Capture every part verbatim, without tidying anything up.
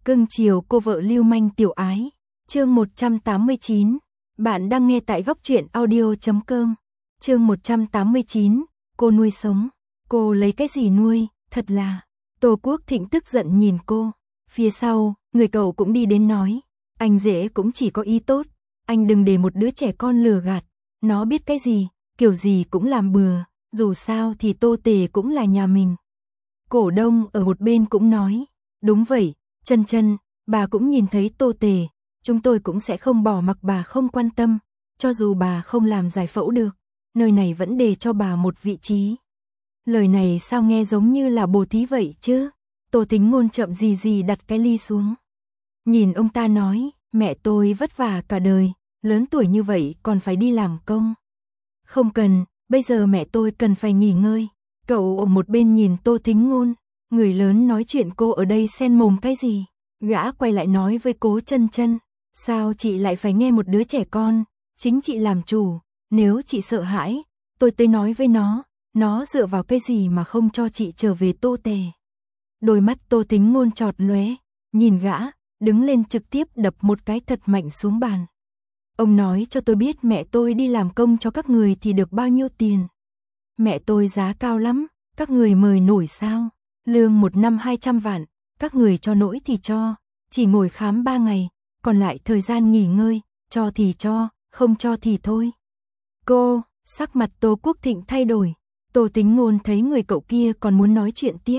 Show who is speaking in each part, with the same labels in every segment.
Speaker 1: Cưng chiều cô vợ lưu manh tiểu ái. Chương một trăm tám mươi chín. Bạn đang nghe tại góc truyện audio chấm com. Chương một trăm tám mươi chín. Cô nuôi sống. Cô lấy cái gì nuôi, thật là. Tô Quốc Thịnh tức giận nhìn cô. Phía sau, người cậu cũng đi đến nói. Anh rể cũng chỉ có ý tốt. Anh đừng để một đứa trẻ con lừa gạt. Nó biết cái gì, kiểu gì cũng làm bừa. Dù sao thì Tô Tề cũng là nhà mình. Cổ Đông ở một bên cũng nói. Đúng vậy, Chân Chân, bà cũng nhìn thấy Tô Tề. Chúng tôi cũng sẽ không bỏ mặc bà không quan tâm. Cho dù bà không làm giải phẫu được, nơi này vẫn để cho bà một vị trí. Lời này sao nghe giống như là bồ thí vậy chứ? Tô Tính Ngôn chậm gì gì đặt cái ly xuống. Nhìn ông ta nói, mẹ tôi vất vả cả đời, lớn tuổi như vậy còn phải đi làm công. Không cần, bây giờ mẹ tôi cần phải nghỉ ngơi. Cậu ở một bên nhìn Tô Tính Ngôn, người lớn nói chuyện cô ở đây xen mồm cái gì? Gã quay lại nói với Cố Chân Chân, sao chị lại phải nghe một đứa trẻ con, chính chị làm chủ, nếu chị sợ hãi, tôi tới nói với nó, nó dựa vào cái gì mà không cho chị trở về Tô Tề. Đôi mắt Tô Tính Ngôn trọt lóe, nhìn gã, đứng lên trực tiếp đập một cái thật mạnh xuống bàn. Ông nói cho tôi biết mẹ tôi đi làm công cho các người thì được bao nhiêu tiền. Mẹ tôi giá cao lắm, các người mời nổi sao? Lương một năm hai trăm vạn, các người cho nổi thì cho, chỉ ngồi khám ba ngày, còn lại thời gian nghỉ ngơi, cho thì cho, không cho thì thôi. Cô, sắc mặt Tô Quốc Thịnh thay đổi, Tô Tính Ngôn thấy người cậu kia còn muốn nói chuyện tiếp.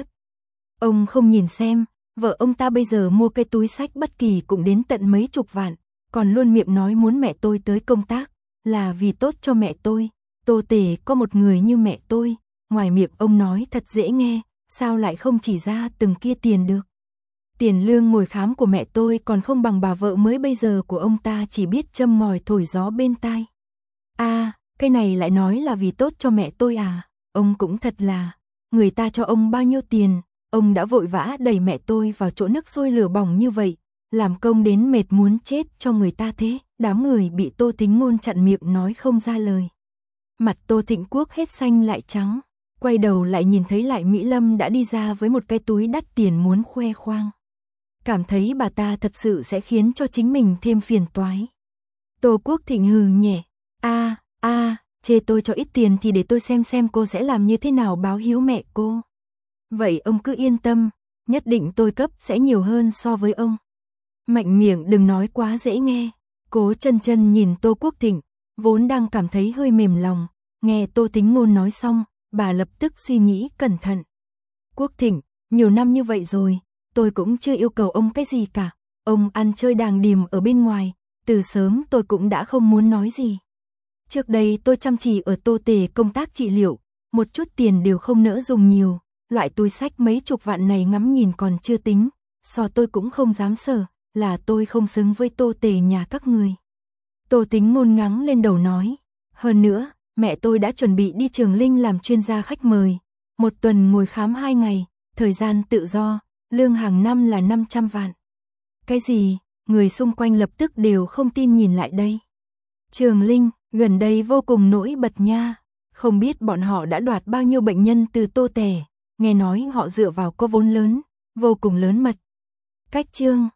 Speaker 1: Ông không nhìn xem, vợ ông ta bây giờ mua cái túi xách bất kỳ cũng đến tận mấy chục vạn, còn luôn miệng nói muốn mẹ tôi tới công tác, là vì tốt cho mẹ tôi. Tô Tề có một người như mẹ tôi, ngoài miệng ông nói thật dễ nghe, sao lại không chỉ ra từng kia tiền được. Tiền lương ngồi khám của mẹ tôi còn không bằng bà vợ mới bây giờ của ông ta chỉ biết châm ngòi thổi gió bên tai. À, cái này lại nói là vì tốt cho mẹ tôi à, ông cũng thật là, người ta cho ông bao nhiêu tiền, ông đã vội vã đẩy mẹ tôi vào chỗ nước sôi lửa bỏng như vậy, làm công đến mệt muốn chết cho người ta thế. Đám người bị Tô Tính Ngôn chặn miệng nói không ra lời. Mặt Tô Thịnh Quốc hết xanh lại trắng, quay đầu lại nhìn thấy lại Mỹ Lâm đã đi ra với một cái túi đắt tiền muốn khoe khoang. Cảm thấy bà ta thật sự sẽ khiến cho chính mình thêm phiền toái. Tô Quốc Thịnh hừ nhẹ, a a, chê tôi cho ít tiền thì để tôi xem xem cô sẽ làm như thế nào báo hiếu mẹ cô. Vậy ông cứ yên tâm, nhất định tôi cấp sẽ nhiều hơn so với ông. Mạnh miệng đừng nói quá dễ nghe. Cố Chân Chân nhìn Tô Quốc Thịnh, vốn đang cảm thấy hơi mềm lòng, nghe Tô Tính Ngôn nói xong, bà lập tức suy nghĩ cẩn thận. Quốc Thịnh, nhiều năm như vậy rồi, tôi cũng chưa yêu cầu ông cái gì cả. Ông ăn chơi đàng điềm ở bên ngoài, từ sớm tôi cũng đã không muốn nói gì. Trước đây tôi chăm chỉ ở Tô Tề công tác trị liệu, một chút tiền đều không nỡ dùng nhiều, loại túi xách mấy chục vạn này ngắm nhìn còn chưa tính, so tôi cũng không dám sở, là tôi không xứng với Tô Tề nhà các người. Tô Tính Ngôn ngắng lên đầu nói, hơn nữa, mẹ tôi đã chuẩn bị đi Trường Linh làm chuyên gia khách mời, một tuần ngồi khám hai ngày, thời gian tự do, lương hàng năm là năm trăm vạn. Cái gì? Người xung quanh lập tức đều không tin nhìn lại đây. Trường Linh, gần đây vô cùng nổi bật nha, không biết bọn họ đã đoạt bao nhiêu bệnh nhân từ Tô Tề, nghe nói họ dựa vào có vốn lớn, vô cùng lớn mật. Cách chương